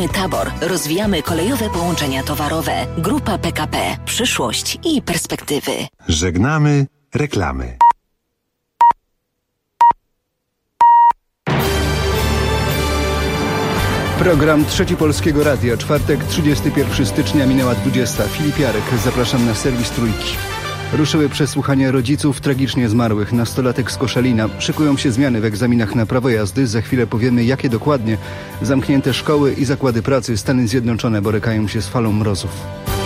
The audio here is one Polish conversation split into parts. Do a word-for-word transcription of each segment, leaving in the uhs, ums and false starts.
Budujemy tabor, rozwijamy kolejowe połączenia towarowe. Grupa P K P. Przyszłość i perspektywy. Żegnamy reklamy. Program Trzeci Polskiego Radia. Czwartek, trzydziestego pierwszego stycznia, minęła dwudziesta. Filip Jarek, zapraszam na serwis Trójki. Ruszyły przesłuchania rodziców tragicznie zmarłych. Nastolatek z Koszalina. Szykują się zmiany w egzaminach na prawo jazdy. Za chwilę powiemy, jakie dokładnie. Zamknięte szkoły i zakłady pracy. Stany Zjednoczone borykają się z falą mrozów.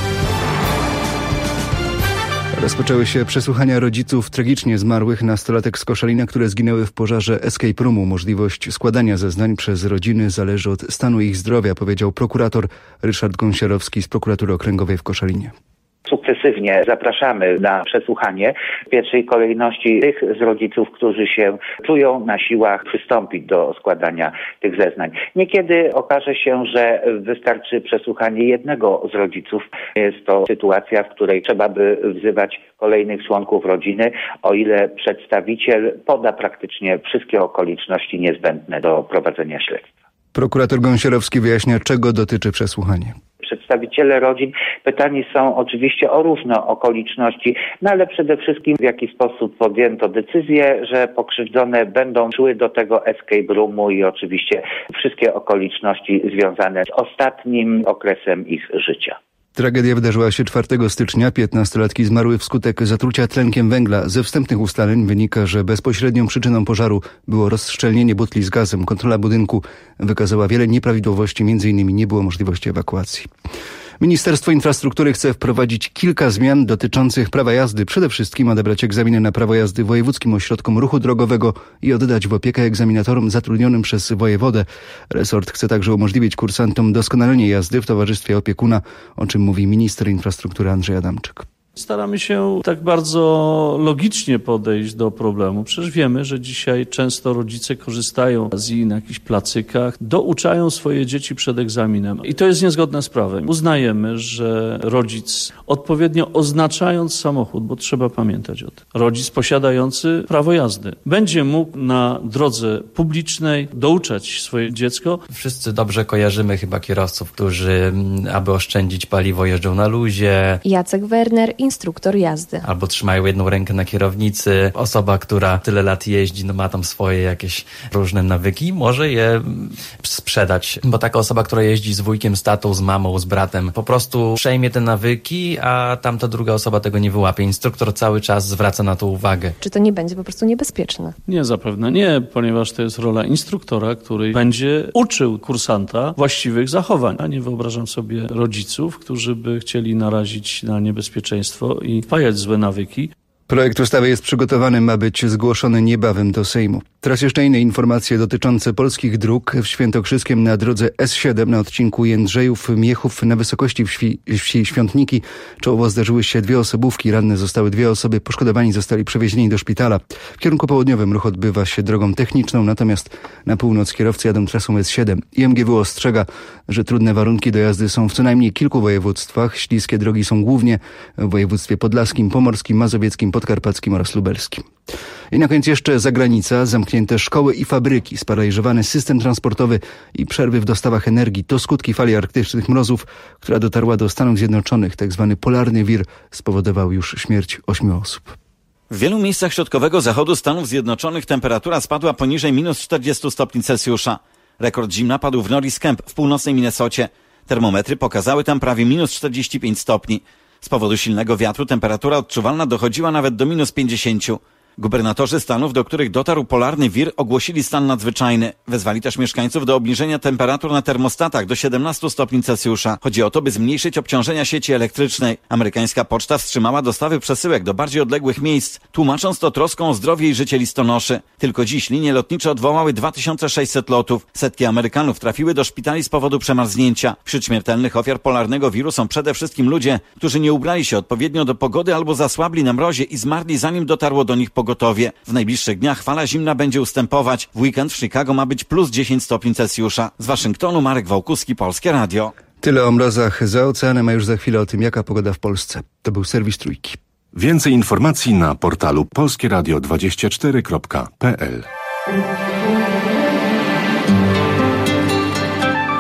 Rozpoczęły się przesłuchania rodziców tragicznie zmarłych nastolatek z Koszalina, które zginęły w pożarze Escape Roomu. Możliwość składania zeznań przez rodziny zależy od stanu ich zdrowia, powiedział prokurator Ryszard Gąsiorowski z Prokuratury Okręgowej w Koszalinie. Sukcesywnie zapraszamy na przesłuchanie. W pierwszej kolejności tych z rodziców, którzy się czują na siłach przystąpić do składania tych zeznań. Niekiedy okaże się, że wystarczy przesłuchanie jednego z rodziców. Jest to sytuacja, w której trzeba by wzywać kolejnych członków rodziny, o ile przedstawiciel poda praktycznie wszystkie okoliczności niezbędne do prowadzenia śledztwa. Prokurator Gąsiorowski wyjaśnia, czego dotyczy przesłuchanie. Przedstawiciele rodzin pytani są oczywiście o różne okoliczności, no ale przede wszystkim w jaki sposób podjęto decyzję, że pokrzywdzone będą szły do tego escape roomu i oczywiście wszystkie okoliczności związane z ostatnim okresem ich życia. Tragedia wydarzyła się czwartego stycznia. piętnastolatki zmarły wskutek zatrucia tlenkiem węgla. Ze wstępnych ustaleń wynika, że bezpośrednią przyczyną pożaru było rozszczelnienie butli z gazem. Kontrola budynku wykazała wiele nieprawidłowości, między innymi nie było możliwości ewakuacji. Ministerstwo Infrastruktury chce wprowadzić kilka zmian dotyczących prawa jazdy. Przede wszystkim odebrać egzaminy na prawo jazdy wojewódzkim ośrodkom ruchu drogowego i oddać w opiekę egzaminatorom zatrudnionym przez wojewodę. Resort chce także umożliwić kursantom doskonalenie jazdy w towarzystwie opiekuna, o czym mówi minister infrastruktury Andrzej Adamczyk. Staramy się tak bardzo logicznie podejść do problemu. Przecież wiemy, że dzisiaj często rodzice korzystają z jej na jakichś placykach, douczają swoje dzieci przed egzaminem. I to jest niezgodne z prawem. Uznajemy, że rodzic odpowiednio oznaczając samochód, bo trzeba pamiętać o tym, rodzic posiadający prawo jazdy będzie mógł na drodze publicznej douczać swoje dziecko. Wszyscy dobrze kojarzymy chyba kierowców, którzy, aby oszczędzić paliwo, jeżdżą na luzie. Jacek Werner, instruktor jazdy. Albo trzymają jedną rękę na kierownicy. Osoba, która tyle lat jeździ, no ma tam swoje jakieś różne nawyki, może je sprzedać. Bo taka osoba, która jeździ z wujkiem, z tatą, z mamą, z bratem, po prostu przejmie te nawyki, a tamta druga osoba tego nie wyłapie. Instruktor cały czas zwraca na to uwagę. Czy to nie będzie po prostu niebezpieczne? Nie, zapewne nie, ponieważ to jest rola instruktora, który będzie uczył kursanta właściwych zachowań. A nie wyobrażam sobie rodziców, którzy by chcieli narazić na niebezpieczeństwo i wpajać złe nawyki. Projekt ustawy jest przygotowany, ma być zgłoszony niebawem do Sejmu. Teraz jeszcze inne informacje dotyczące polskich dróg. W Świętokrzyskiem na drodze S siedem na odcinku Jędrzejów-Miechów na wysokości wsi, wsi Świątniki czołowo zdarzyły się dwie osobówki. Ranne zostały dwie osoby, poszkodowani zostali przewiezieni do szpitala. W kierunku południowym ruch odbywa się drogą techniczną, natomiast na północ kierowcy jadą trasą S siedem. I M G W ostrzega, że trudne warunki do jazdy są w co najmniej kilku województwach. Śliskie drogi są głównie w województwie podlaskim, pomorskim, mazowieckim, podkarpackim oraz lubelskim. I na koniec jeszcze zagranica, zamknięte szkoły i fabryki, sparaliżowany system transportowy i przerwy w dostawach energii. To skutki fali arktycznych mrozów, która dotarła do Stanów Zjednoczonych. Tak zwany polarny wir spowodował już śmierć ośmiu osób. W wielu miejscach środkowego zachodu Stanów Zjednoczonych temperatura spadła poniżej minus czterdziestu stopni Celsjusza. Rekord zimna padł w Norris Camp w północnej Minnesocie. Termometry pokazały tam prawie minus czterdzieści pięć stopni. Z powodu silnego wiatru temperatura odczuwalna dochodziła nawet do minus pięćdziesięciu. Gubernatorzy stanów, do których dotarł polarny wir, ogłosili stan nadzwyczajny. Wezwali też mieszkańców do obniżenia temperatur na termostatach do siedemnastu stopni Celsjusza. Chodzi o to, by zmniejszyć obciążenia sieci elektrycznej. Amerykańska poczta wstrzymała dostawy przesyłek do bardziej odległych miejsc, tłumacząc to troską o zdrowie i życie listonoszy. Tylko dziś linie lotnicze odwołały dwa tysiące sześćset lotów. Setki Amerykanów trafiły do szpitali z powodu przemarznięcia. Wśród śmiertelnych ofiar polarnego wiru są przede wszystkim ludzie, którzy nie ubrali się odpowiednio do pogody albo zasłabli na mrozie i zmarli, zanim dotarło do nich pogotowie. W najbliższych dniach fala zimna będzie ustępować. W weekend w Chicago ma być plus dziesięć stopni Celsjusza. Z Waszyngtonu Marek Wałkuski, Polskie Radio. Tyle o mrozach za oceanem, a już za chwilę o tym, jaka pogoda w Polsce. To był serwis Trójki. Więcej informacji na portalu polskieradio dwadzieścia cztery kropka p l.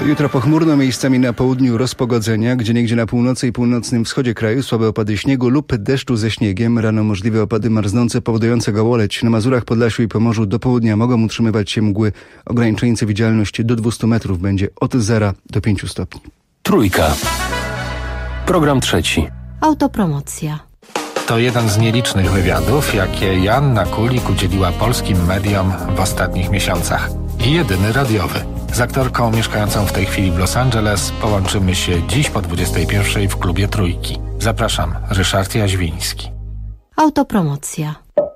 Jutro pochmurno, miejscami na południu rozpogodzenia, gdzieniegdzie na północy i północnym wschodzie kraju słabe opady śniegu lub deszczu ze śniegiem. Rano możliwe opady marznące powodujące gołoleć. Na Mazurach, Podlasiu i Pomorzu do południa mogą utrzymywać się mgły ograniczające widzialność do dwieście metrów. Będzie od zera do pięciu stopni. Trójka. Program trzeci. Autopromocja. To jeden z nielicznych wywiadów, jakie Joanna Kulik udzieliła polskim mediom w ostatnich miesiącach. I jedyny radiowy. Z aktorką mieszkającą w tej chwili w Los Angeles połączymy się dziś po dwudziestej pierwszej w klubie Trójki. Zapraszam, Ryszard Jaźwiński. Autopromocja.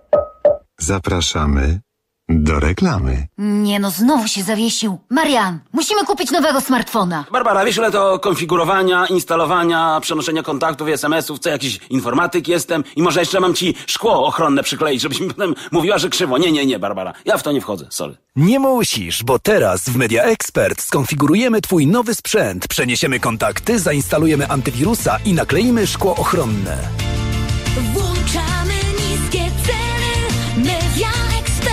Zapraszamy do reklamy. Nie no, znowu się zawiesił. Marian, musimy kupić nowego smartfona. Barbara, wiesz ile to konfigurowania, instalowania, przenoszenia kontaktów i es em esów, co jakiś informatyk jestem i może jeszcze mam ci szkło ochronne przykleić, żebyś mi potem mówiła, że krzywo. Nie, nie, nie, Barbara, ja w to nie wchodzę, sorry. Nie musisz, bo teraz w Media Expert skonfigurujemy twój nowy sprzęt, przeniesiemy kontakty, zainstalujemy antywirusa i nakleimy szkło ochronne. Włączamy niskie ceny. Media Expert.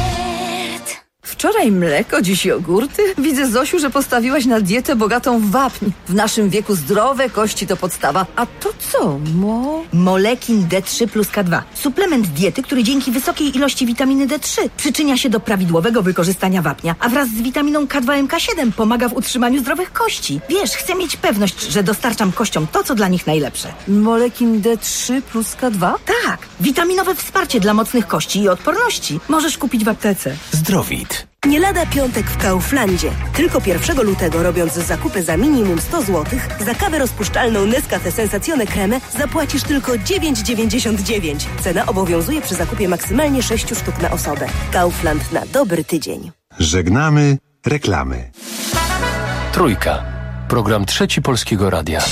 Wczoraj mleko, dziś jogurty. Widzę, Zosiu, że postawiłaś na dietę bogatą w wapń. W naszym wieku zdrowe kości to podstawa. A to co, mo? Molekin D trzy plus K dwa. Suplement diety, który dzięki wysokiej ilości witaminy D trzy przyczynia się do prawidłowego wykorzystania wapnia, a wraz z witaminą K dwa M K siedem pomaga w utrzymaniu zdrowych kości. Wiesz, chcę mieć pewność, że dostarczam kościom to, co dla nich najlepsze. Molekin D trzy plus K dwa? Tak, witaminowe wsparcie dla mocnych kości i odporności. Możesz kupić w aptece. Zdrowit. Nie lada piątek w Kauflandzie. Tylko pierwszego lutego, robiąc zakupy za minimum sto złotych, za kawę rozpuszczalną Nescafe Sensazione Creme zapłacisz tylko dziewięć dziewięćdziesiąt dziewięć. Cena obowiązuje przy zakupie maksymalnie sześciu sztuk na osobę. Kaufland na dobry tydzień. Żegnamy reklamy. Trójka. Program trzeci Polskiego Radia.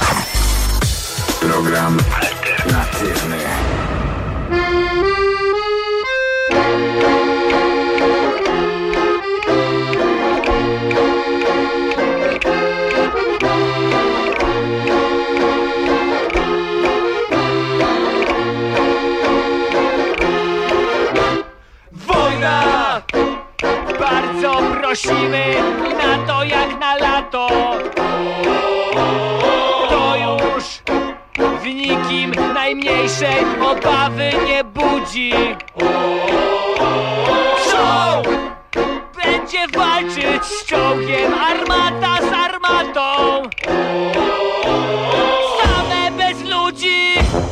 Program alternatywny. Bardzo prosimy na to jak na lato. To już w nikim najmniejszej obawy nie budzi. Show będzie walczyć z czołgiem, armata z armatą. Same bez ludzi.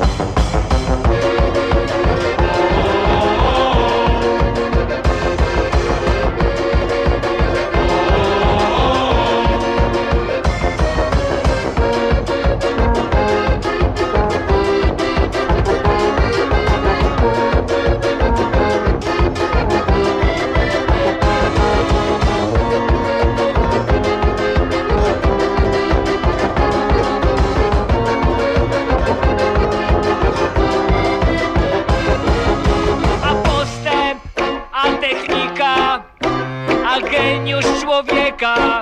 Geniusz człowieka.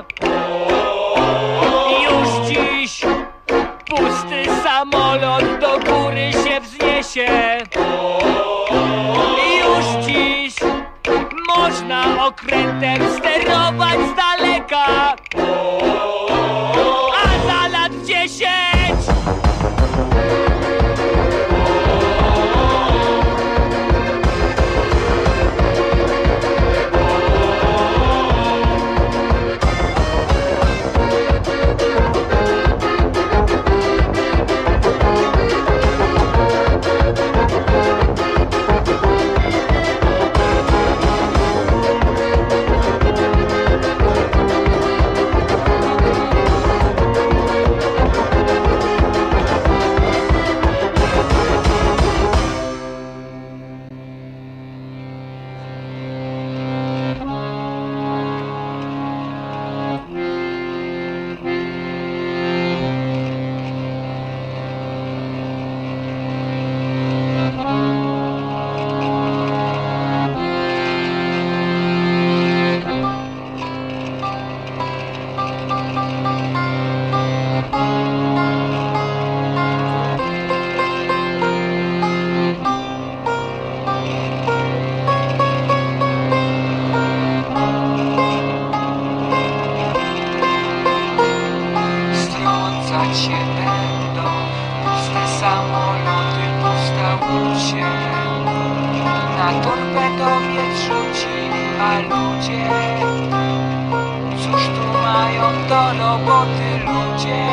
Już dziś pusty samolot do góry się wzniesie. Już dziś można okrętem sterować z daleka. A za lat dziesięć Strącać się będą puste samoloty, pusta łódź. Na torpedowiec rzuci, a ludzie, cóż tu mają do roboty ludzie?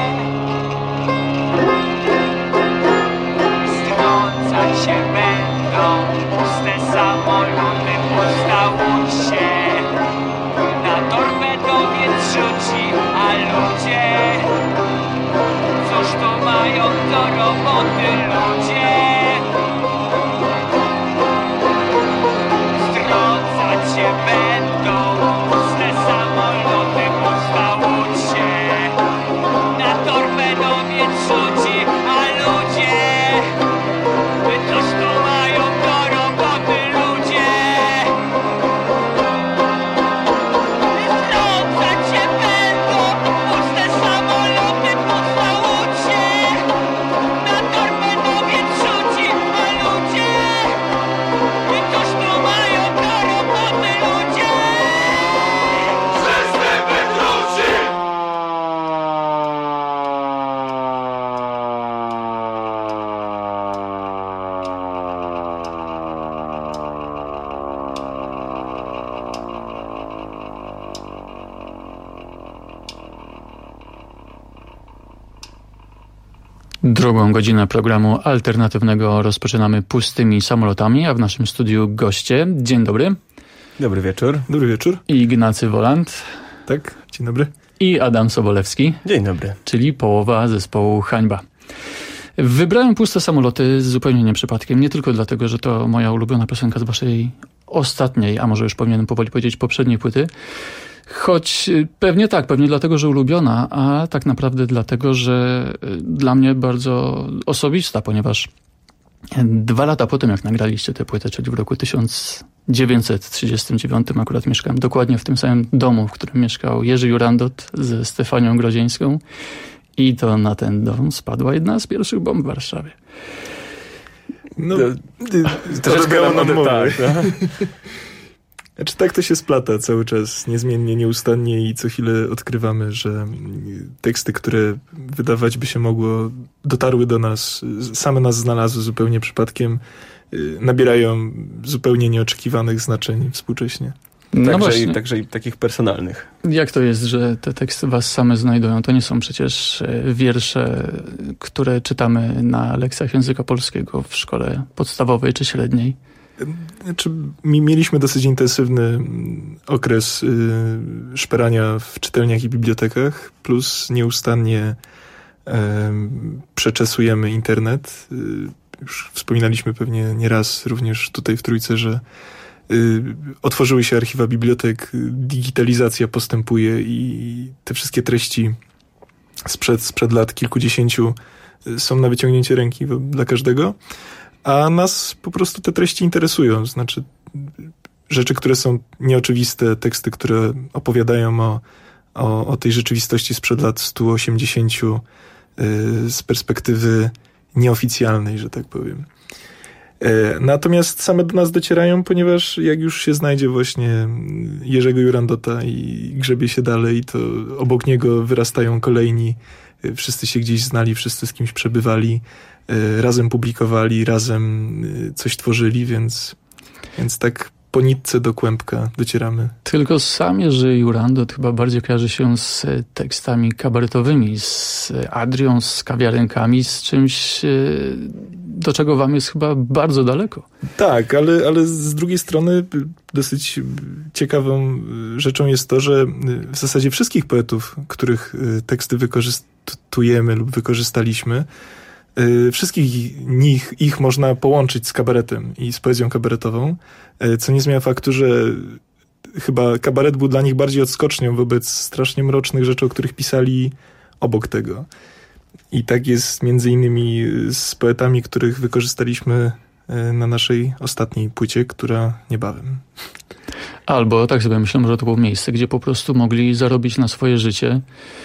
Strącać się będą puste samoloty, pusta łódź. Na torpedowiec rzuci, a ludzie, cóż tu mają do roboty ludzie? Strącać się będą puste samoloty, pusta łódź. Na torpedowiec rzuci, a ludzie, cóż tu mają do roboty ludzie? Strącać się będą puste samoloty, pusta łódź. Na torpedowiec rzuci, a ludzie, cóż tu mają do roboty ludzie? System wykluczy! Drugą godzinę programu alternatywnego rozpoczynamy pustymi samolotami, a w naszym studiu goście. Dzień dobry. Dobry wieczór. Dobry wieczór. Ignacy Woland. Tak, dzień dobry. I Adam Sobolewski. Dzień dobry. Czyli połowa zespołu Hańba. Wybrałem puste samoloty zupełnie nie przypadkiem. Nie tylko dlatego, że to moja ulubiona piosenka z waszej ostatniej, a może już powinienem powoli powiedzieć poprzedniej płyty. Choć pewnie tak, pewnie dlatego, że ulubiona, a tak naprawdę dlatego, że dla mnie bardzo osobista, ponieważ dwa lata po tym, jak nagraliście tę płytę, czyli w roku tysiąc dziewięćset trzydziestym dziewiątym, akurat mieszkałem dokładnie w tym samym domu, w którym mieszkał Jerzy Jurandot ze Stefanią Grodzieńską i to na ten dom spadła jedna z pierwszych bomb w Warszawie. No, troszeczkę nam odmowy. Tak, tak. Znaczy tak to się splata cały czas, niezmiennie, nieustannie i co chwilę odkrywamy, że teksty, które wydawać by się mogło, dotarły do nas, same nas znalazły zupełnie przypadkiem, nabierają zupełnie nieoczekiwanych znaczeń współcześnie. No także, właśnie. i, także i takich personalnych. Jak to jest, że te teksty was same znajdują? To nie są przecież wiersze, które czytamy na lekcjach języka polskiego w szkole podstawowej czy średniej. Znaczy, mieliśmy dosyć intensywny okres y, szperania w czytelniach i bibliotekach, plus nieustannie y, przeczesujemy internet. Y, już wspominaliśmy pewnie nieraz również tutaj w Trójce, że y, otworzyły się archiwa bibliotek, digitalizacja postępuje i te wszystkie treści sprzed, sprzed lat kilkudziesięciu są na wyciągnięcie ręki dla każdego. A nas po prostu te treści interesują. Znaczy rzeczy, które są nieoczywiste, teksty, które opowiadają o, o, o tej rzeczywistości sprzed lat stu osiemdziesięciu yy, z perspektywy nieoficjalnej, że tak powiem. Yy, natomiast same do nas docierają, ponieważ jak już się znajdzie właśnie Jerzego Jurandota i grzebie się dalej, to obok niego wyrastają kolejni. Yy, wszyscy się gdzieś znali, wszyscy z kimś przebywali. Razem publikowali, razem coś tworzyli, więc, więc tak po nitce do kłębka docieramy. Tylko sam Jerzy Jurandot chyba bardziej kojarzy się z tekstami kabaretowymi, z Adrią, z kawiarenkami, z czymś, do czego wam jest chyba bardzo daleko. Tak, ale, ale z drugiej strony dosyć ciekawą rzeczą jest to, że w zasadzie wszystkich poetów, których teksty wykorzystujemy lub wykorzystaliśmy, wszystkich nich, ich można połączyć z kabaretem i z poezją kabaretową, co nie zmienia faktu, że chyba kabaret był dla nich bardziej odskocznią wobec strasznie mrocznych rzeczy, o których pisali obok tego. I tak jest między innymi z poetami, których wykorzystaliśmy na naszej ostatniej płycie, która niebawem. Albo tak sobie myślę, że to było miejsce, gdzie po prostu mogli zarobić na swoje życie,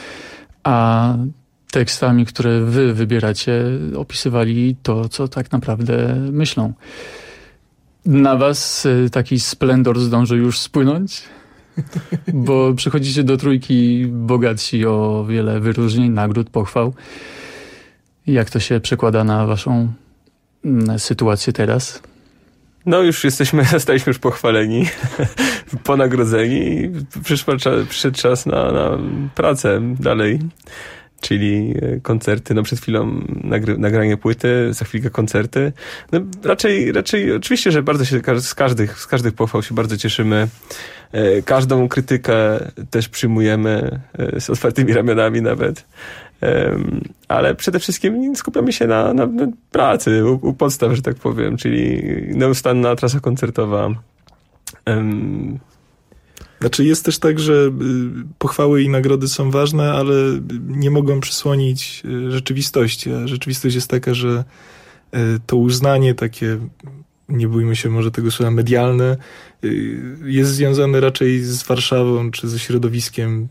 a tekstami, które wy wybieracie, opisywali to, co tak naprawdę myślą. Na was taki splendor zdąży już spłynąć? Bo przychodzicie do Trójki bogatsi o wiele wyróżnień, nagród, pochwał. Jak to się przekłada na waszą sytuację teraz? No już jesteśmy, zostaliśmy już pochwaleni, ponagrodzeni i przyszła, przyszedł czas na, na pracę dalej. Czyli koncerty, no przed chwilą nagry, nagranie płyty, za chwilkę koncerty. No raczej, raczej, oczywiście, że bardzo się z każdych, z każdych pochwał się bardzo cieszymy. Każdą krytykę też przyjmujemy z otwartymi ramionami nawet. Ale przede wszystkim skupiamy się na, na pracy, u, u podstaw, że tak powiem, czyli nieustanna trasa koncertowa. Znaczy jest też tak, że pochwały i nagrody są ważne, ale nie mogą przysłonić rzeczywistości. A rzeczywistość jest taka, że to uznanie takie, nie bójmy się może tego słowa, medialne, jest związane raczej z Warszawą czy ze środowiskiem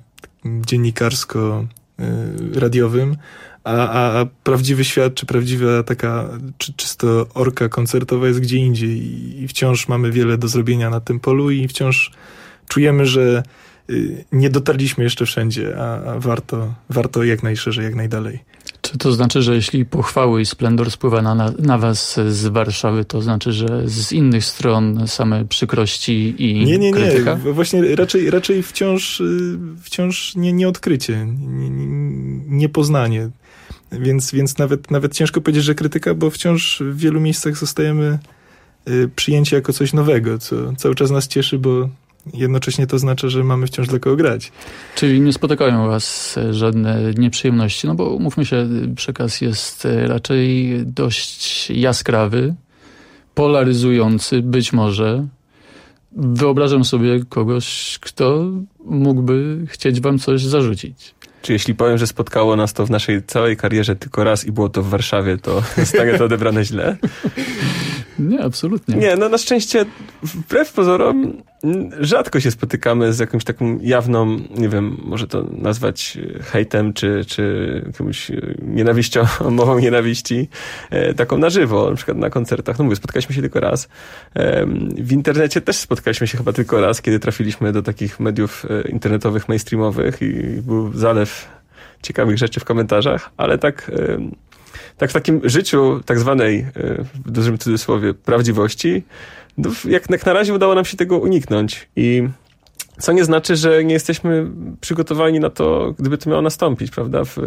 dziennikarsko-radiowym, a, a, a prawdziwy świat, czy prawdziwa taka czy, czysto orka koncertowa jest gdzie indziej i wciąż mamy wiele do zrobienia na tym polu i wciąż czujemy, że nie dotarliśmy jeszcze wszędzie, a, a warto, warto jak najszerzej, jak najdalej. Czy to znaczy, że jeśli pochwały i splendor spływa na, na was z Warszawy, to znaczy, że z innych stron same przykrości i nie, nie, krytyka? Nie, właśnie raczej, raczej wciąż, wciąż nie, nieodkrycie, nie, niepoznanie. Więc, więc nawet, nawet ciężko powiedzieć, że krytyka, bo wciąż w wielu miejscach zostajemy przyjęci jako coś nowego, co cały czas nas cieszy, bo jednocześnie to oznacza, że mamy wciąż dla kogo grać. Czyli nie spotykają was żadne nieprzyjemności, no bo umówmy się, przekaz jest raczej dość jaskrawy, polaryzujący, być może. Wyobrażam sobie kogoś, kto mógłby chcieć wam coś zarzucić. Czy jeśli powiem, że spotkało nas to w naszej całej karierze tylko raz i było to w Warszawie, to zostanie to odebrane źle? Nie, absolutnie. Nie, no na szczęście wbrew pozorom rzadko się spotykamy z jakąś taką jawną, nie wiem, może to nazwać hejtem, czy, czy jakąś nienawiścią, mową nienawiści, e, taką na żywo, na przykład na koncertach. No mówię, spotkaliśmy się tylko raz. E, w internecie też spotkaliśmy się chyba tylko raz, kiedy trafiliśmy do takich mediów internetowych, mainstreamowych i był zalew ciekawych rzeczy w komentarzach, ale tak... E, Tak w takim życiu tak zwanej, w dużym cudzysłowie, prawdziwości, no jak, jak na razie udało nam się tego uniknąć. I co nie znaczy, że nie jesteśmy przygotowani na to, gdyby to miało nastąpić, prawda, w,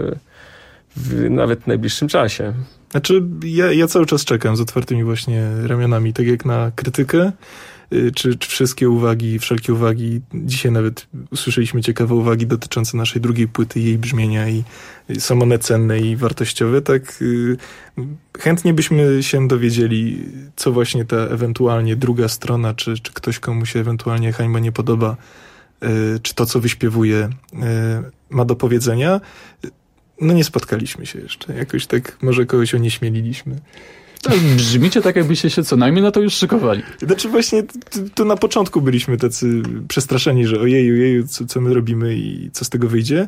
w nawet najbliższym czasie. Znaczy, ja, ja cały czas czekam z otwartymi właśnie ramionami, tak jak na krytykę, czy, czy wszystkie uwagi, wszelkie uwagi. Dzisiaj nawet usłyszeliśmy ciekawe uwagi dotyczące naszej drugiej płyty, jej brzmienia i są one cenne i wartościowe. Tak chętnie byśmy się dowiedzieli, co właśnie ta ewentualnie druga strona, czy, czy ktoś, komu się ewentualnie hańba nie podoba, czy to, co wyśpiewuje, ma do powiedzenia. No nie spotkaliśmy się jeszcze. Jakoś tak może kogoś onieśmieliliśmy. To brzmicie tak, jakbyście się co najmniej na to już szykowali. Znaczy właśnie tu na początku byliśmy tacy przestraszeni, że ojeju, ojeju, co, co my robimy i co z tego wyjdzie.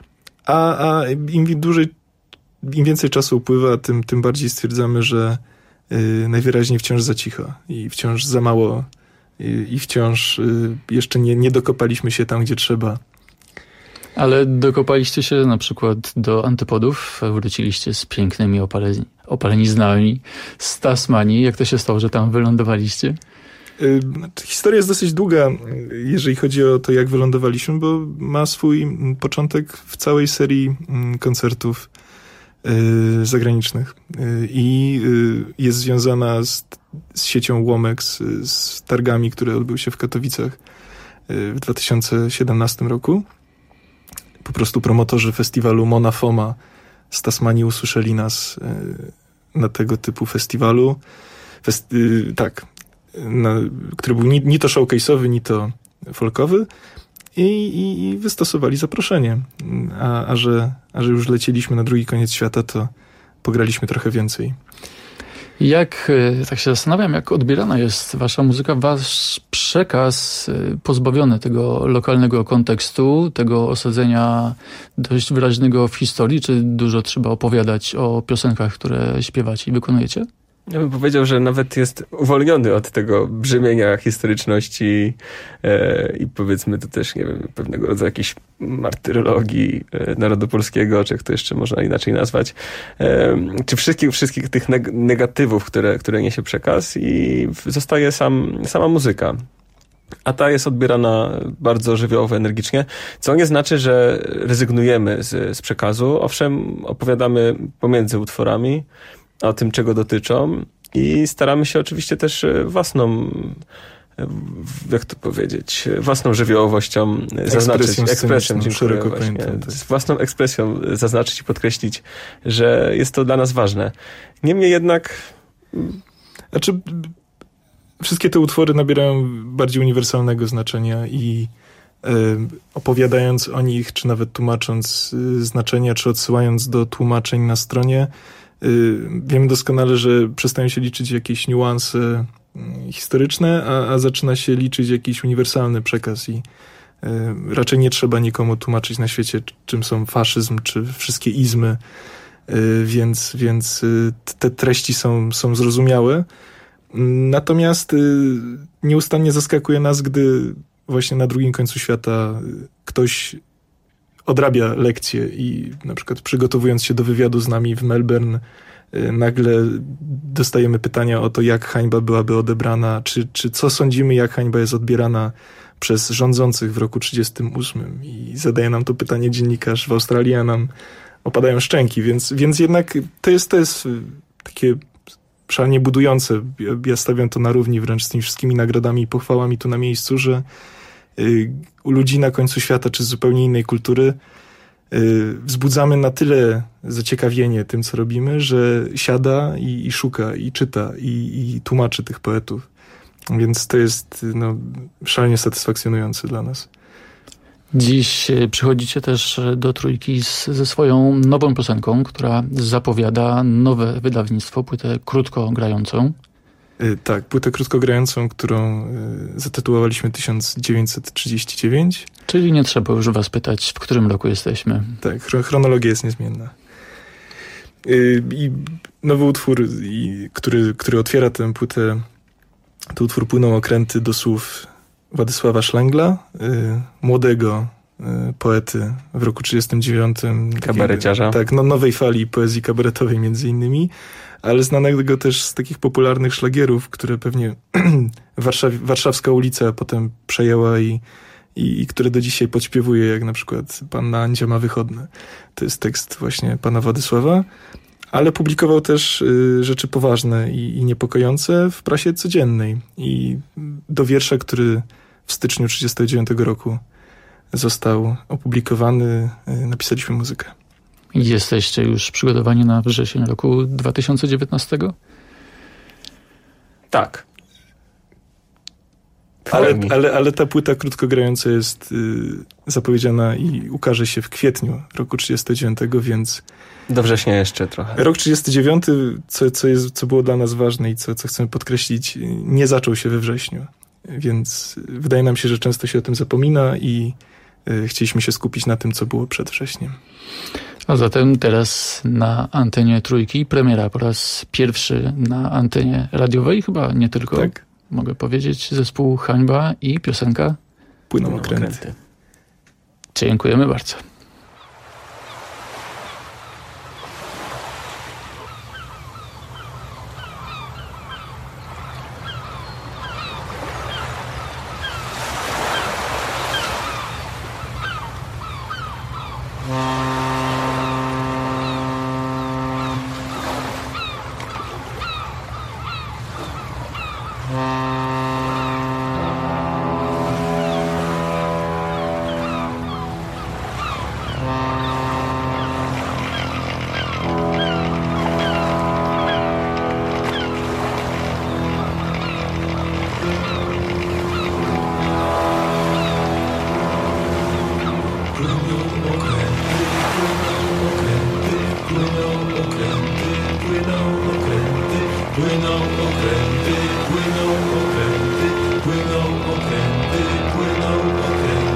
A, a im dłużej, im więcej czasu upływa, tym, tym bardziej stwierdzamy, że y, najwyraźniej wciąż za cicho i wciąż za mało y, i wciąż y, jeszcze nie, nie dokopaliśmy się tam, gdzie trzeba. Ale dokopaliście się na przykład do Antypodów, wróciliście z pięknymi opaleni, opaleniznami z Tasmanii. Jak to się stało, że tam wylądowaliście? Historia jest dosyć długa, jeżeli chodzi o to, jak wylądowaliśmy, bo ma swój początek w całej serii koncertów zagranicznych i jest związana z, z siecią Womex, z targami, które odbyły się w Katowicach w dwa tysiące siedemnastym roku. Po prostu promotorzy festiwalu Mona Foma z Tasmanii usłyszeli nas na tego typu festiwalu. Fest, tak, na, który był ni, ni to showcase'owy, ni to folkowy i, i, i wystosowali zaproszenie. A, a, że, a że już lecieliśmy na drugi koniec świata, to pograliśmy trochę więcej. Jak, tak się zastanawiam, jak odbierana jest wasza muzyka, wasz przekaz pozbawiony tego lokalnego kontekstu, tego osadzenia dość wyraźnego w historii, czy dużo trzeba opowiadać o piosenkach, które śpiewacie i wykonujecie? Ja bym powiedział, że nawet jest uwolniony od tego brzemienia historyczności e, i powiedzmy to też, nie wiem, pewnego rodzaju jakiejś martyrologii e, narodu polskiego, czy jak to jeszcze można inaczej nazwać, e, czy wszystkich, wszystkich tych neg- negatywów, które, które niesie przekaz i zostaje sam, sama muzyka. A ta jest odbierana bardzo żywiołowo, energicznie, co nie znaczy, że rezygnujemy z, z przekazu. Owszem, opowiadamy pomiędzy utworami o tym, czego dotyczą i staramy się oczywiście też własną, jak to powiedzieć, własną żywiołowością zaznaczyć, ekspresją, dziękuję, właśnie, tak. Z własną ekspresją zaznaczyć i podkreślić, że jest to dla nas ważne. Niemniej jednak... Znaczy, wszystkie te utwory nabierają bardziej uniwersalnego znaczenia i y, opowiadając o nich, czy nawet tłumacząc y, znaczenia, czy odsyłając do tłumaczeń na stronie, wiemy doskonale, że przestają się liczyć jakieś niuanse historyczne, a, a zaczyna się liczyć jakiś uniwersalny przekaz i y, raczej nie trzeba nikomu tłumaczyć na świecie, czym są faszyzm, czy wszystkie izmy, y, więc, więc y, te treści są, są zrozumiałe. Natomiast y, nieustannie zaskakuje nas, gdy właśnie na drugim końcu świata ktoś odrabia lekcje i na przykład przygotowując się do wywiadu z nami w Melbourne, nagle dostajemy pytania o to, jak hańba byłaby odebrana, czy, czy co sądzimy, jak hańba jest odbierana przez rządzących w roku trzydziestym ósmym. I zadaje nam to pytanie dziennikarz w Australii, a nam opadają szczęki, więc, więc jednak to jest, to jest takie szalenie budujące. Ja, ja stawiam to na równi wręcz z tymi wszystkimi nagrodami i pochwałami tu na miejscu, że u ludzi na końcu świata, czy z zupełnie innej kultury, wzbudzamy na tyle zaciekawienie tym, co robimy, że siada i, i szuka, i czyta, i, i tłumaczy tych poetów. Więc to jest no, szalenie satysfakcjonujące dla nas. Dziś przychodzicie też do Trójki z, ze swoją nową piosenką, która zapowiada nowe wydawnictwo, płytę krótko grającą. Tak, płytę krótkogrającą, którą zatytułowaliśmy tysiąc dziewięćset trzydzieści dziewięć. Czyli nie trzeba już was pytać, w którym roku jesteśmy. Tak, chronologia jest niezmienna. I nowy utwór, który, który otwiera tę płytę, to utwór Płyną okręty do słów Władysława Szlęgla, młodego poety w roku trzydziestym dziewiątym. Kabareciarza. Tak, no, nowej fali poezji kabaretowej między innymi, ale znanego też z takich popularnych szlagierów, które pewnie Warszaw- Warszawska ulica potem przejęła i, i, i które do dzisiaj podśpiewuje, jak na przykład Panna Andzia ma wychodne. To jest tekst właśnie pana Władysława, ale publikował też y, rzeczy poważne i, i niepokojące w prasie codziennej. I do wiersza, który w styczniu trzydziestego dziewiątego roku został opublikowany, y, napisaliśmy muzykę. Jesteście już przygotowani na wrzesień roku dwa tysiące dziewiętnastego? Tak. Ale, ale, ale ta płyta krótkogrająca jest y, zapowiedziana i ukaże się w kwietniu roku trzydziestego dziewiątego, więc... Do września jeszcze trochę. Rok trzydziesty dziewiąty, co, co, jest, co było dla nas ważne i co, co chcemy podkreślić, nie zaczął się we wrześniu. Więc wydaje nam się, że często się o tym zapomina i y, chcieliśmy się skupić na tym, co było przed wrześniem. A zatem teraz na antenie Trójki premiera po raz pierwszy na antenie radiowej, chyba nie tylko, tak. Mogę powiedzieć, zespół Hańba i piosenka Płyną okręty. Dziękujemy bardzo.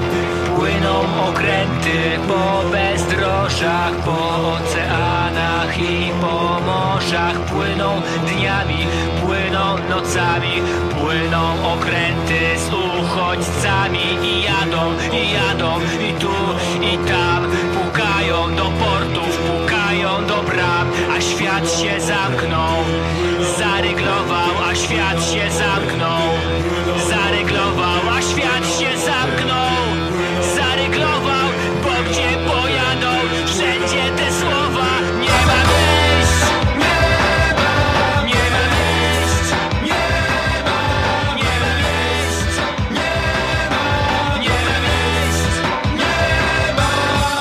Płyną okręty po bezdrożach, po oceanach górach i po morzach. Płyną dniami, płyną nocami, płyną okręty z uchodźcami i jadą, i jadą, i tu, i tam. Pukają do portów, pukają do bram, a świat się zamknął, zaryglował, a świat się zamknął, zaryglował, a świat się zamknął, zaryglował, bo gdzie pojadą, wszędzie te słowa. Nie ma miejsc, nie ma, nie ma miejsc, nie ma, nie ma miejsc, nie ma, nie ma miejsc, nie ma.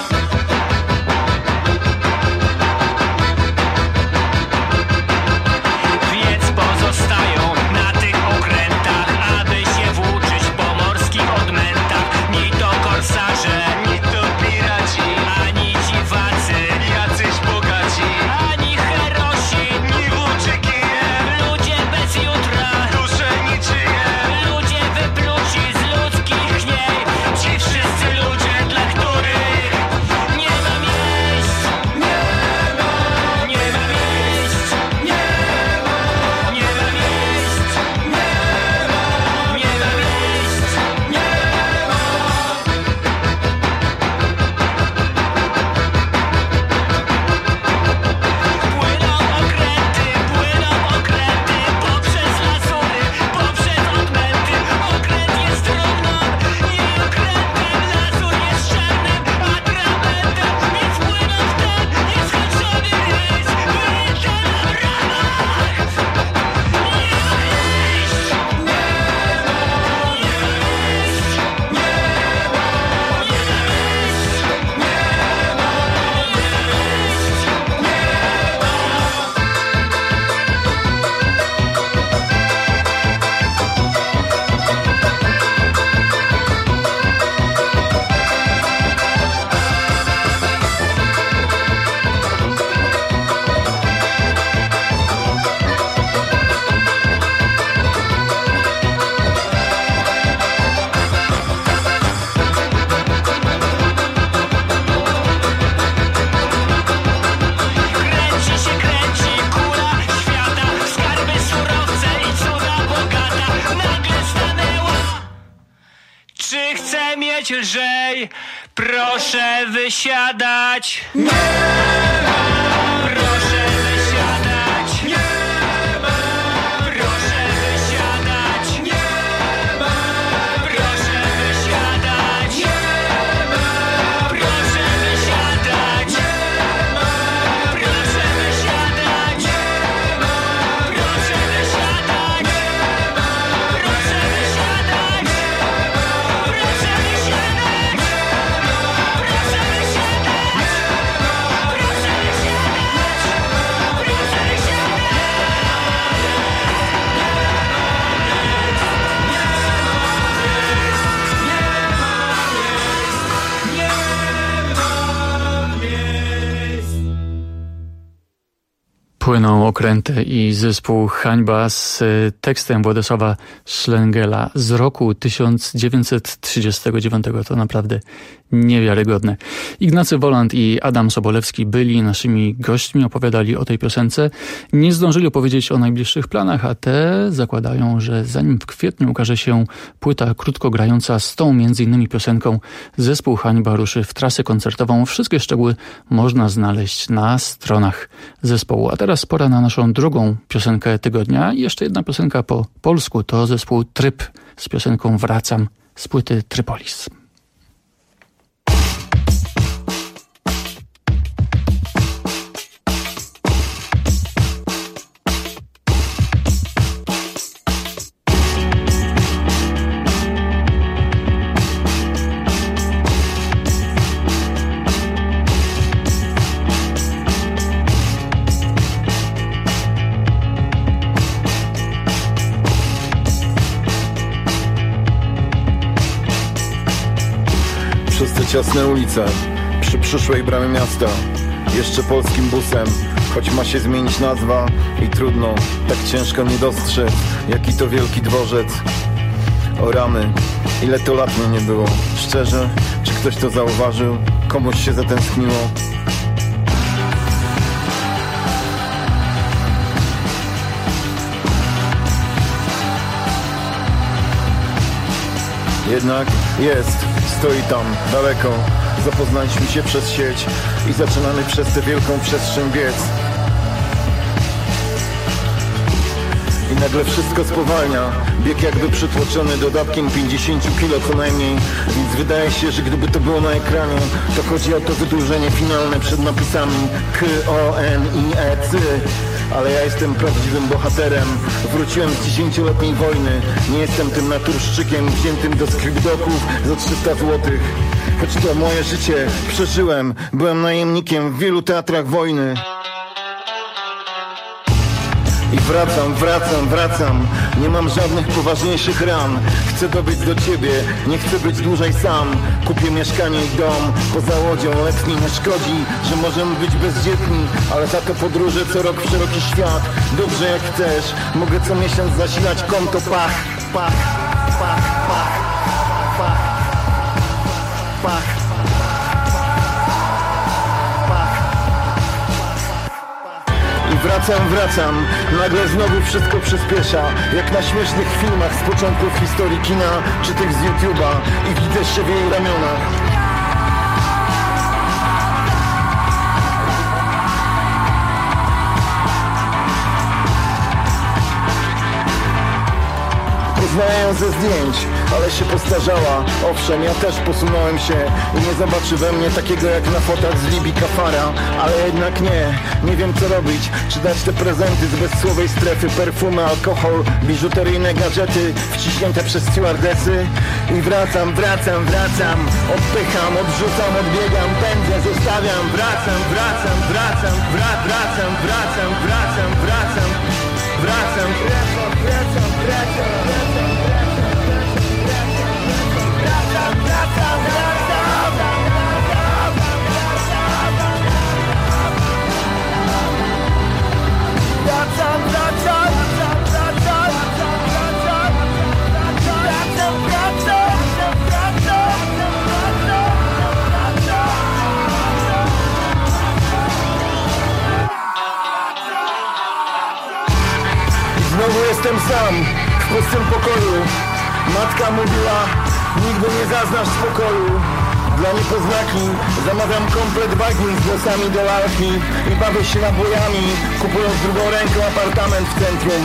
Więc pozostają na tych okrętach, aby się włóczyć po morskich odmętach. Ni to korsarze, ni to piraci, ani dziwacy, jacyś bogaci, ani herosi, ni włóczykije. Ludzie bez jutra, dusze niczyje, ludzie wypluci z ludzkich kniei. Ci wszyscy ludzie, dla których nie ma miejsc, nie ma, nie ma miejsc, nie ma, nie ma miejsc, nie ma, nie ma miejsc, nie ma. Płyną okręty, płyną okręty poprzez lazury, poprzez odmęty. Okręt jest drobną i okrętem, lazur jest czarnym atramentem. Więc płyną w ten nieskończony rejs, wyjęte na bramach. Nie ma miejsc, nie ma, nie ma miejsc, nie ma, nie ma miejsc, nie ma, nie ma miejsc, nie Kręci się, kręci kula świata, skarby, surowce i cuda bogata. Nagle stanęła. Czy chcę mieć lżej? Proszę wysiadać. Nie ma. Proszę wysiadać. Nie ma. Proszę wysiadać. Nie ma. Proszę wysiadać. Nie ma. Proszę wysiadać. Nie ma. Proszę wysiadać. Nie ma. Proszę wysiadać. Nie ma. Proszę wysiadać. Nie ma. Proszę wysiadać. Nie ma. Proszę wysiadać. Nie ma. Proszę Płyną okręty i zespół Hańba z tekstem Władysława Szlengela z roku tysiąc dziewięćset trzydziestego dziewiątego. To naprawdę niewiarygodne. Ignacy Woland i Adam Sobolewski byli naszymi gośćmi, opowiadali o tej piosence. Nie zdążyli opowiedzieć o najbliższych planach, a te zakładają, że zanim w kwietniu ukaże się płyta krótkogrająca z tą między innymi piosenką, zespół Hańba ruszy w trasę koncertową. Wszystkie szczegóły można znaleźć na stronach zespołu. A teraz pora na naszą drugą piosenkę tygodnia. I jeszcze jedna piosenka po polsku. To zespół Tryb z piosenką Wracam z płyty Trypolis. Przez te ciasne ulice, przy przyszłej bramie miasta, jeszcze polskim busem, choć ma się zmienić nazwa i trudno tak ciężko nie dostrzec, jaki to wielki dworzec. O rany, ile to lat mnie nie było. Szczerze, czy ktoś to zauważył? Komuś się zatęskniło? Jednak jest, stoi tam, daleko. Zapoznaliśmy się przez sieć i zaczynamy przez tę wielką przestrzeń biec. I nagle wszystko spowalnia. Bieg jakby przytłoczony dodatkiem pięćdziesiąt kilo co najmniej. Więc wydaje się, że gdyby to było na ekranie, to chodzi o to wydłużenie finalne przed napisami K O N I E C. Ale ja jestem prawdziwym bohaterem. Wróciłem z dziesięcioletniej wojny. Nie jestem tym naturszczykiem wziętym do skrypdoków za trzysta złotych. Choć to moje życie przeżyłem. Byłem najemnikiem w wielu teatrach wojny. I wracam, wracam, wracam. Nie mam żadnych poważniejszych ran. Chcę dobyć do ciebie, nie chcę być dłużej sam. Kupię mieszkanie i dom poza łodzią. Letni nie szkodzi, że możemy być bezdzietni, ale za to podróże co rok w szeroki świat. Dobrze jak chcesz, mogę co miesiąc zasilać konto. Pach, pach, pach, pach, pach, pach. Wracam, wracam, nagle znowu wszystko przyspiesza. Jak na śmiesznych filmach z początków historii kina, czy tych z YouTube'a. I widzę się w jej ramionach. Poznaję ją ze zdjęć, ale się postarzała. Owszem, ja też posunąłem się i nie zobaczy we mnie takiego jak na fotach z Libii Kafara. Ale jednak nie, nie wiem co robić. Czy dać te prezenty z bezsłowej strefy, perfumy, alkohol, biżuteryjne gadżety wciśnięte przez stewardesy. I wracam, wracam, wracam. Odpycham, odrzucam, odbiegam, pędzę, zostawiam. Wracam, wracam, wracam, wra wracam, wracam, wracam, wracam, wracam, wracam, wracam, wracam, wracam. Znowu jestem sam, w pustym pokoju. Matka mówiła, nigdy nie zaznasz spokoju. Dla niepoznaki zamawiam komplet wagin z głosami do lalki i bawię się nabojami, kupując drugą ręką apartament w centrum.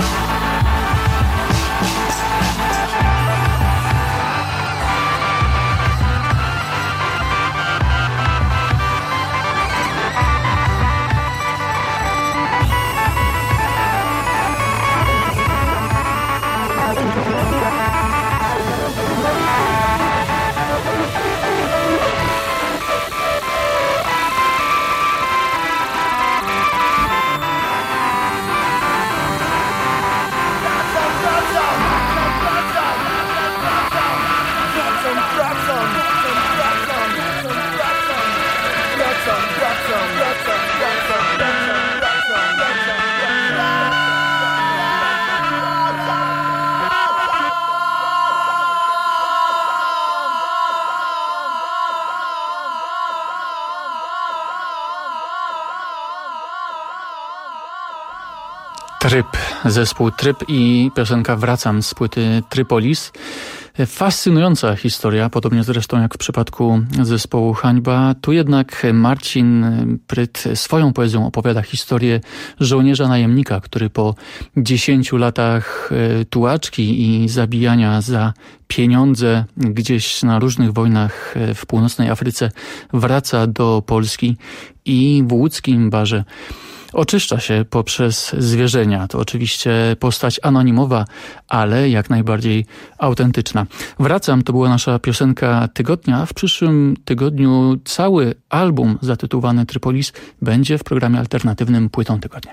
Tryb, zespół Tryb i piosenka Wracam z płyty Trypolis. Fascynująca historia, podobnie zresztą jak w przypadku zespołu Hańba. Tu jednak Marcin Pryt swoją poezją opowiada historię żołnierza najemnika, który po dziesięciu latach tułaczki i zabijania za pieniądze gdzieś na różnych wojnach w północnej Afryce wraca do Polski i w łódzkim barze oczyszcza się poprzez zwierzenia. To oczywiście postać anonimowa, ale jak najbardziej autentyczna. Wracam, to była nasza piosenka tygodnia. W przyszłym tygodniu cały album zatytułowany Trypolis będzie w programie alternatywnym Płytą Tygodnia.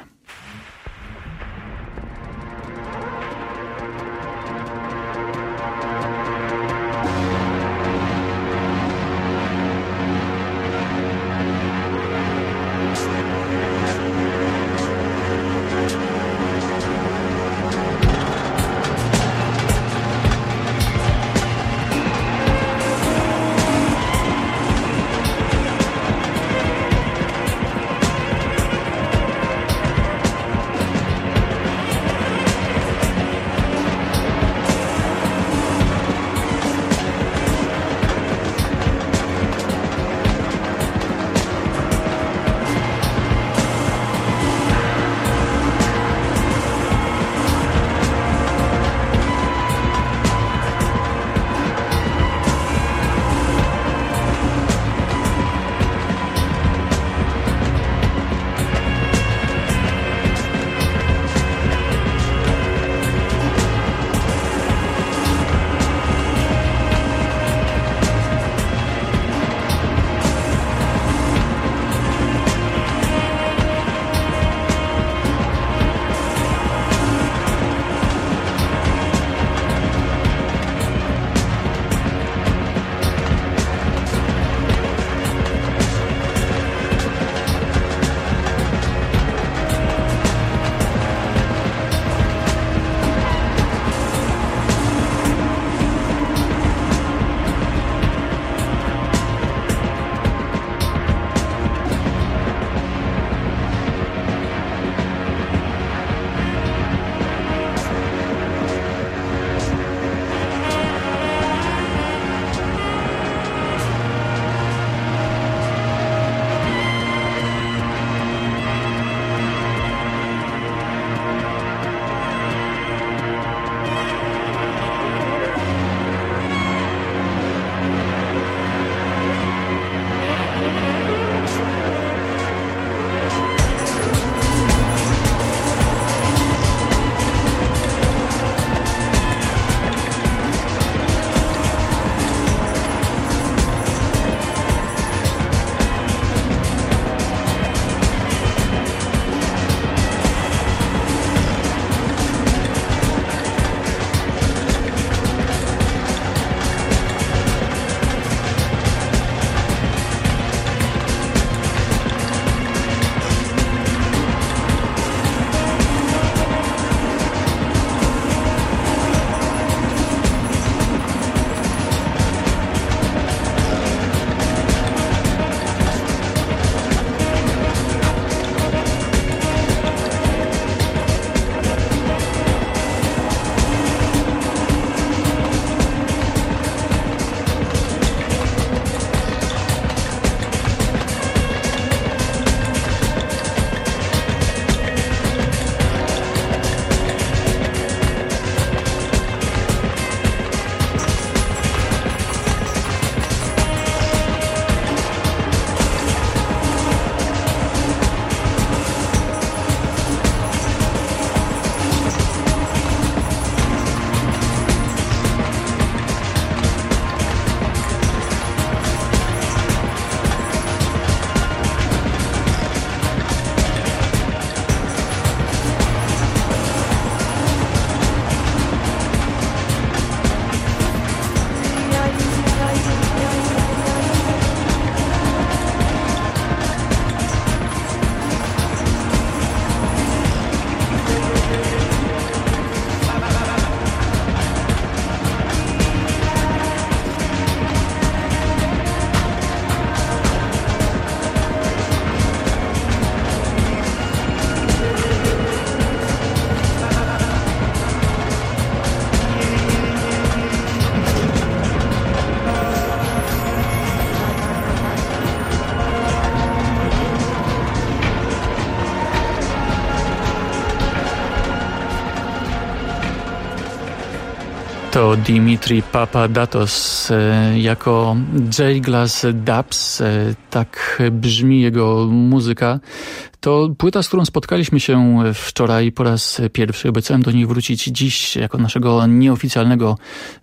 To Dimitri Papadatos jako J-Glass Dubs, tak brzmi jego muzyka. To płyta, z którą spotkaliśmy się wczoraj po raz pierwszy. Obiecałem do niej wrócić dziś jako naszego nieoficjalnego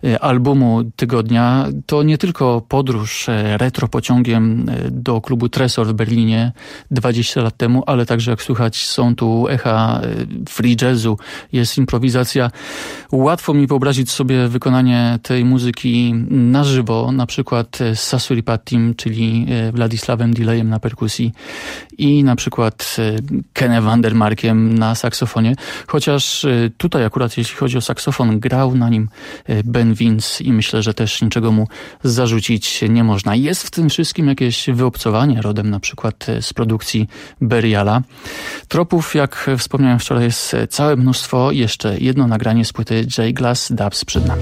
albumu tygodnia. To nie tylko podróż retro pociągiem do klubu Tresor w Berlinie dwadzieścia lat temu, ale także, jak słychać, są tu echa free jazzu, jest improwizacja. Łatwo mi wyobrazić sobie wykonanie tej muzyki na żywo, na przykład z Sasuripattim, czyli Władysławem Dilejem na perkusji i na przykład Kenem Vandermarkiem na saksofonie, chociaż tutaj akurat jeśli chodzi o saksofon, grał na nim Ben Vince i myślę, że też niczego mu zarzucić nie można. Jest w tym wszystkim jakieś wyobcowanie rodem na przykład z produkcji Beriala. Tropów, jak wspomniałem wczoraj, jest całe mnóstwo. Jeszcze jedno nagranie z płyty J-Glass Dubs przed nami.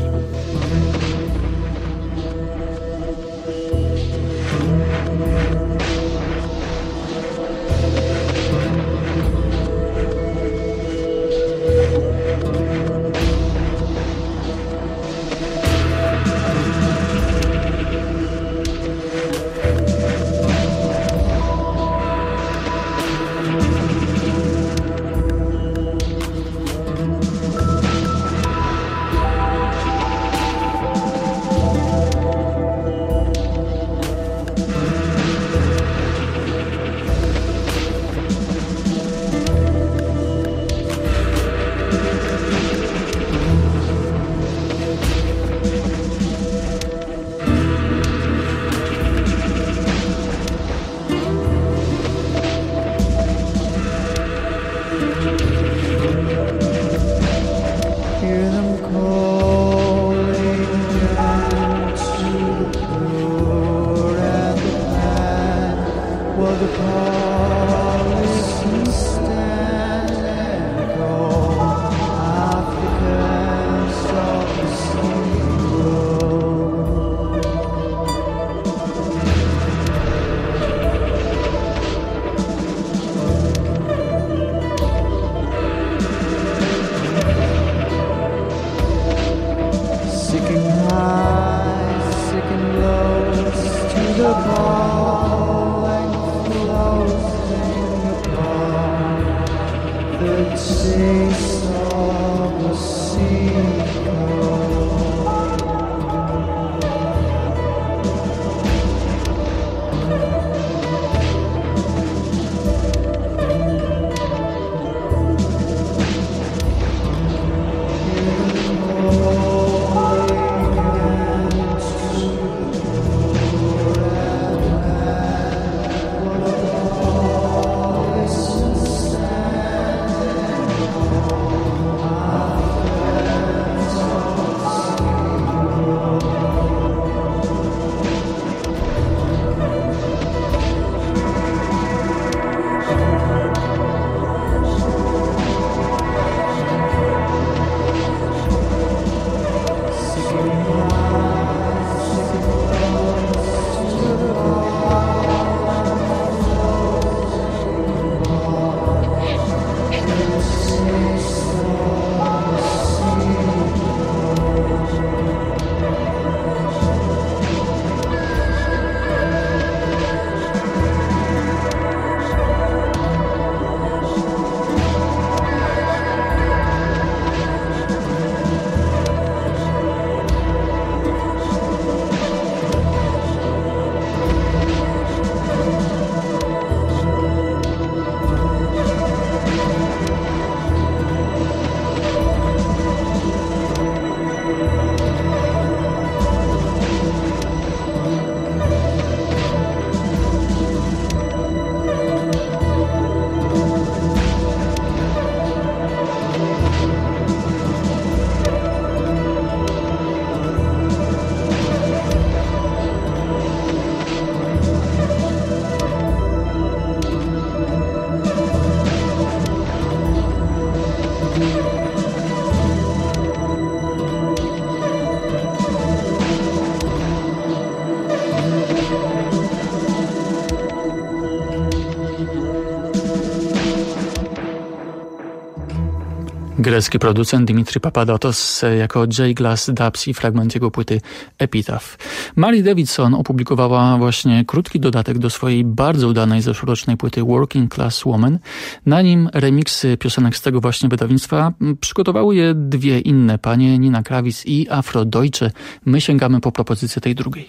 Oh Grecki producent Dimitri Papadopoulos jako J. Glass Dubs i fragment jego płyty Epitaph. Mali Davidson opublikowała właśnie krótki dodatek do swojej bardzo udanej zeszłorocznej płyty Working Class Woman. Na nim remiksy piosenek z tego właśnie wydawnictwa przygotowały je dwie inne panie, Nina Kravis i Afro Deutsche. My sięgamy po propozycję tej drugiej.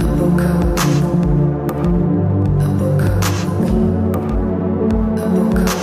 Book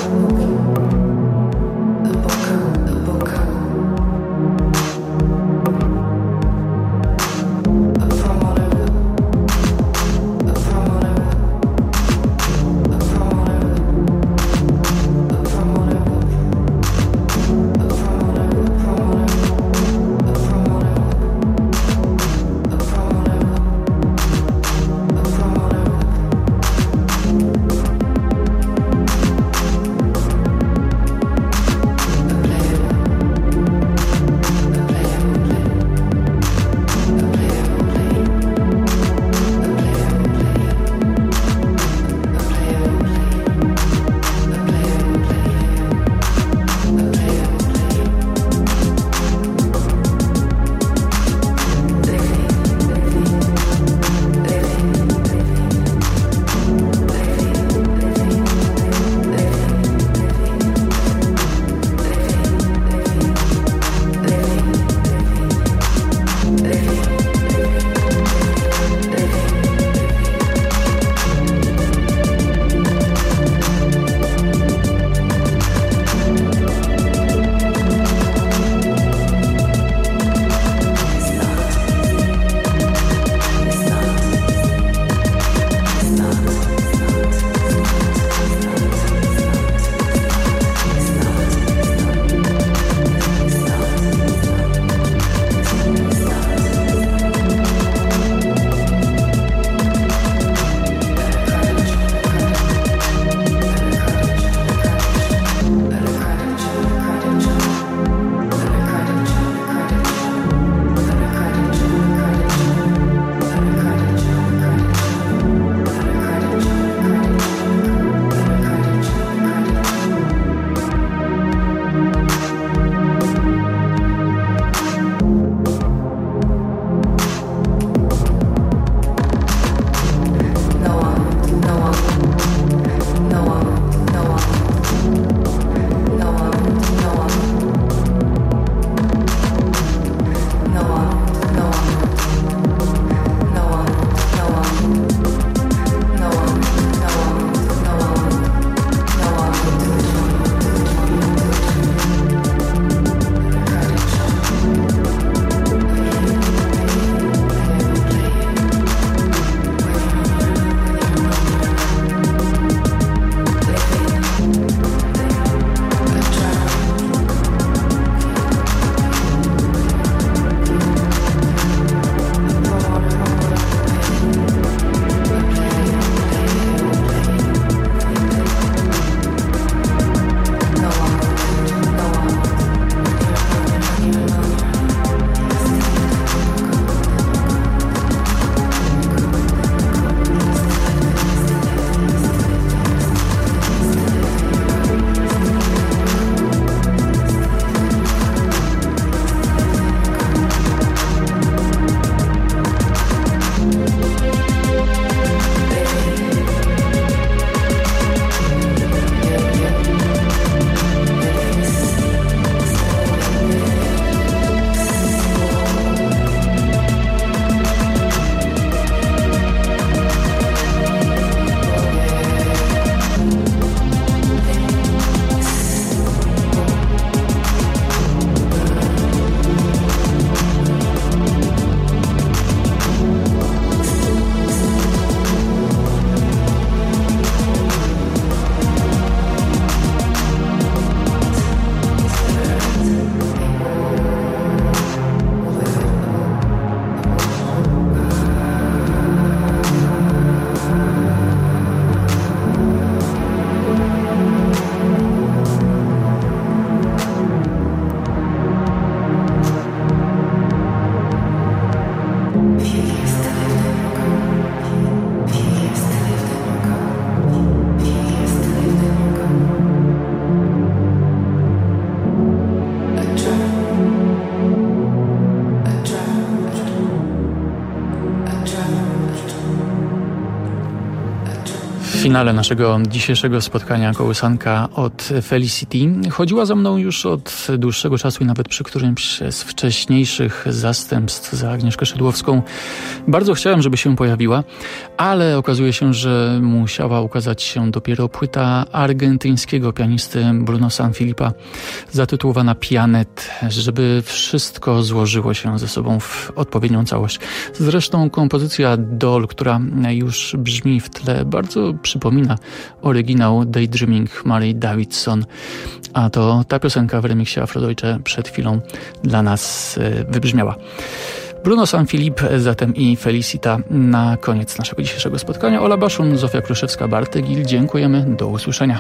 finale naszego dzisiejszego spotkania kołysanka od Felicity. Chodziła za mną już od dłuższego czasu i nawet przy którymś z wcześniejszych zastępstw za Agnieszkę Szydłowską. Bardzo chciałem, żeby się pojawiła, ale okazuje się, że musiała ukazać się dopiero płyta argentyńskiego pianisty Bruno Sanfilippa zatytułowana Pianet, żeby wszystko złożyło się ze sobą w odpowiednią całość. Zresztą kompozycja Doll, która już brzmi w tle, bardzo przypomina oryginał Daydreaming Mary Davidson, a to ta piosenka w remiksie Afrodeutsche przed chwilą dla nas wybrzmiała. Bruno Sanfilippo zatem i Felicita na koniec naszego dzisiejszego spotkania. Ola Baszun, Zofia Kruszewska, Bartek Gil. Dziękujemy. Do usłyszenia.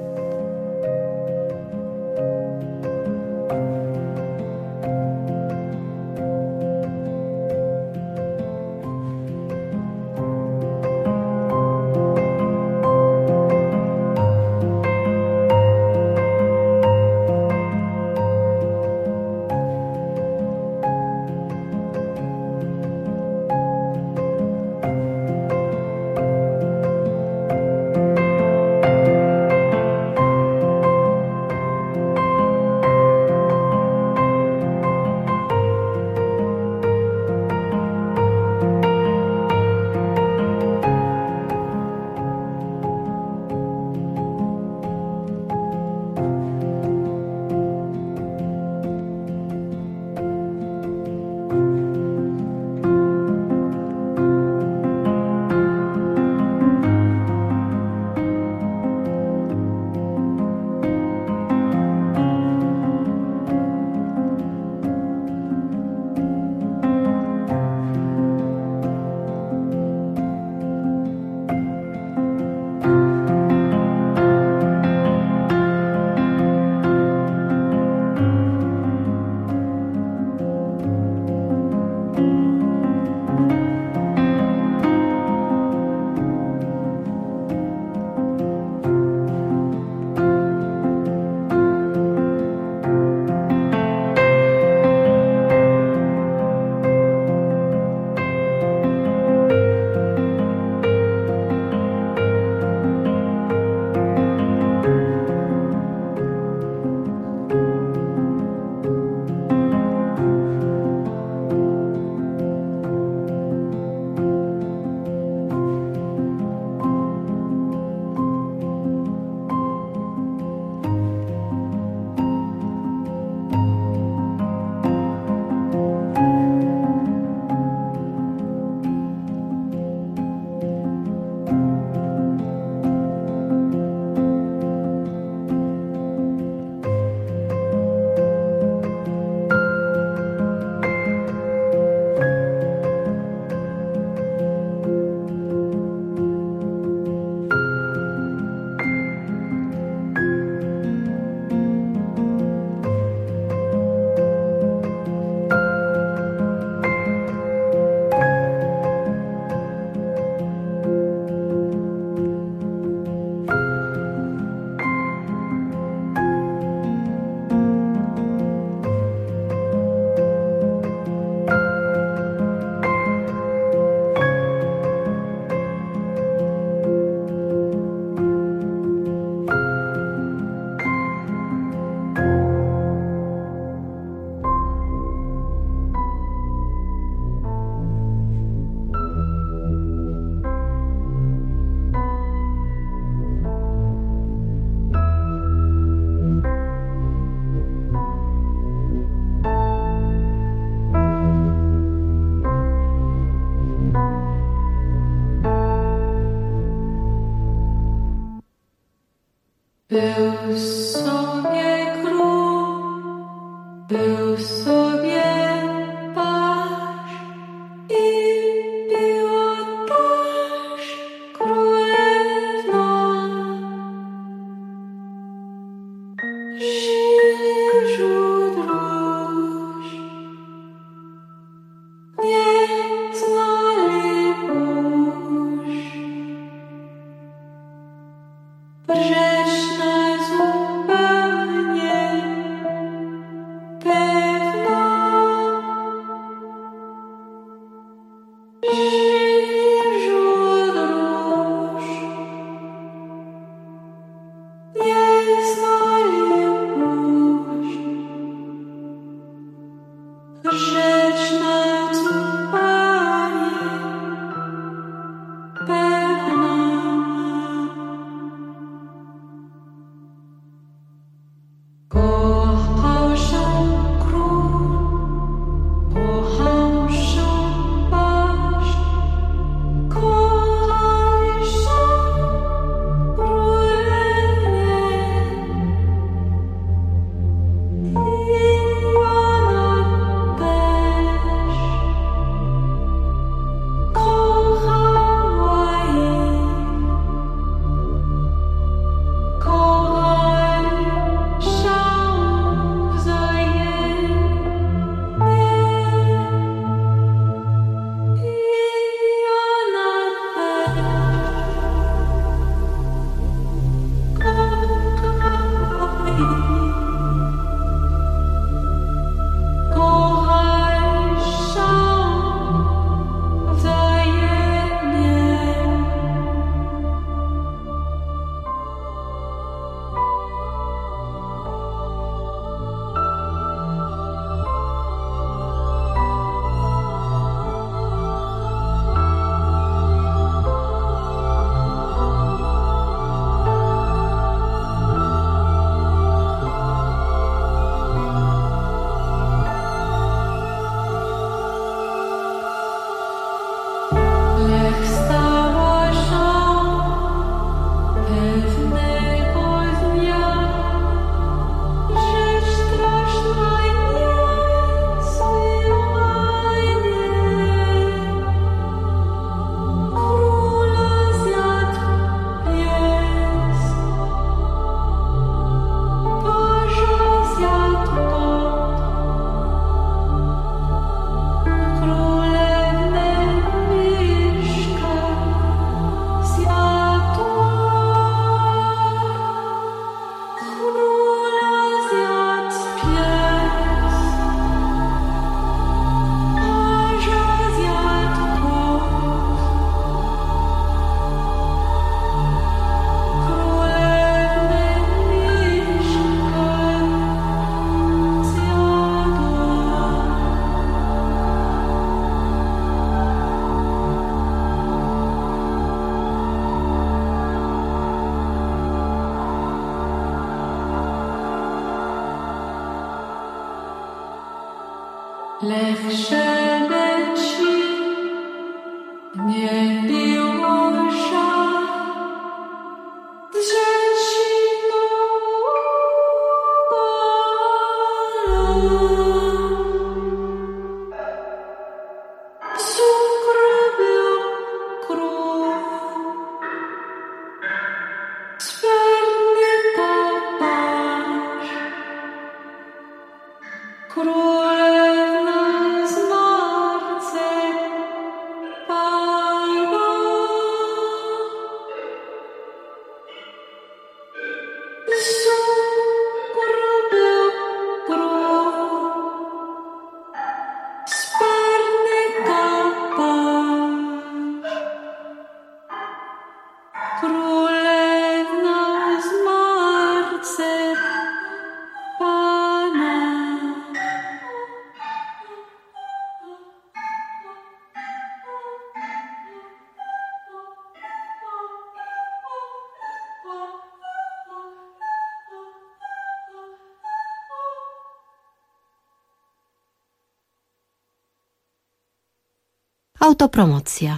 Był sobie król, był sobie paź i była też królewna. Żyli żółt róż, nie znali burz. Grzeszna zupełnie, pewna, żyli żółt róż, Rzecz na zupełnie pewna. Kochał się król, kochał się baśń, kochali się królewnie. I ona też kochała ich, kochali się wzajemnie. I ona też kochała ich. Kochaj się wzajemnie. Lech stała się pewnego dnia, rzecz straszna niesłychanie. Króla zjadł pies, Boża zjadł kot, królewny mieszka zjadła, króla zjadł pies, Boża zjadł kot, królewny mieszka Lech szebeci, nie było żal, trzeciną cukru był król, spernika pasz, królewna z marcepana. Cukru był król, spernika pasz, królewna z marcepana. Autopromocja.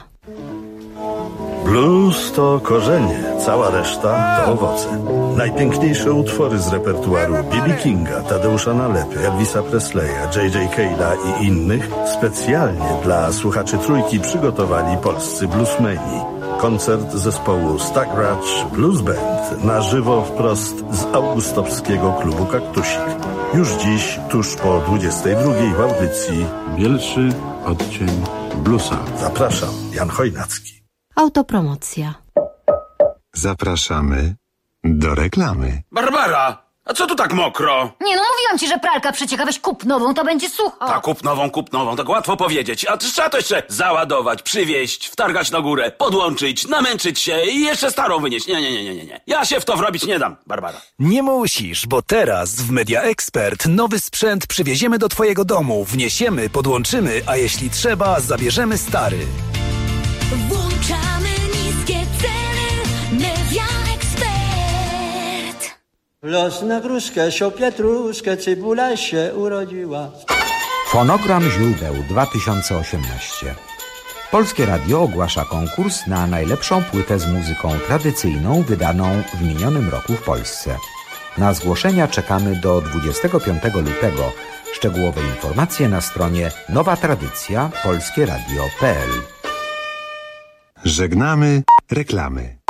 Blues to korzenie, cała reszta to owoce. Najpiękniejsze utwory z repertuaru B B Kinga, Tadeusza Nalepy, Elvisa Presleya, J J Cale'a i innych specjalnie dla słuchaczy Trójki przygotowali polscy bluesmeni. Koncert zespołu Stagracz Blues Band na żywo wprost z augustowskiego klubu Kaktusik. Już dziś, tuż po dwudziestej drugiej w audycji Bielszy odcień bluesa. Zapraszam, Jan Chojnacki. Autopromocja. Zapraszamy do reklamy. Barbara! A co tu tak mokro? Nie no, mówiłam ci, że pralka przecieka, weź kup nową, to będzie sucho. Tak, kup nową, kup nową, tak łatwo powiedzieć. A trzeba to jeszcze załadować, przywieźć, wtargać na górę, podłączyć, namęczyć się i jeszcze starą wynieść. Nie, nie, nie, nie, nie, nie. Ja się w to wrobić nie dam, Barbara. Nie musisz, bo teraz w Media Expert nowy sprzęt przywieziemy do twojego domu, wniesiemy, podłączymy, a jeśli trzeba, zabierzemy stary. Włączamy niskie ceny. Media Expert. Los na gruszkę, sio pietruszkę, cebula się urodziła. Fonogram źródeł dwa tysiące osiemnaście. Polskie Radio ogłasza konkurs na najlepszą płytę z muzyką tradycyjną wydaną w minionym roku w Polsce. Na zgłoszenia czekamy do dwudziestego piątego lutego. Szczegółowe informacje na stronie nowa tradycja polskieradio kropka p l. Żegnamy reklamy.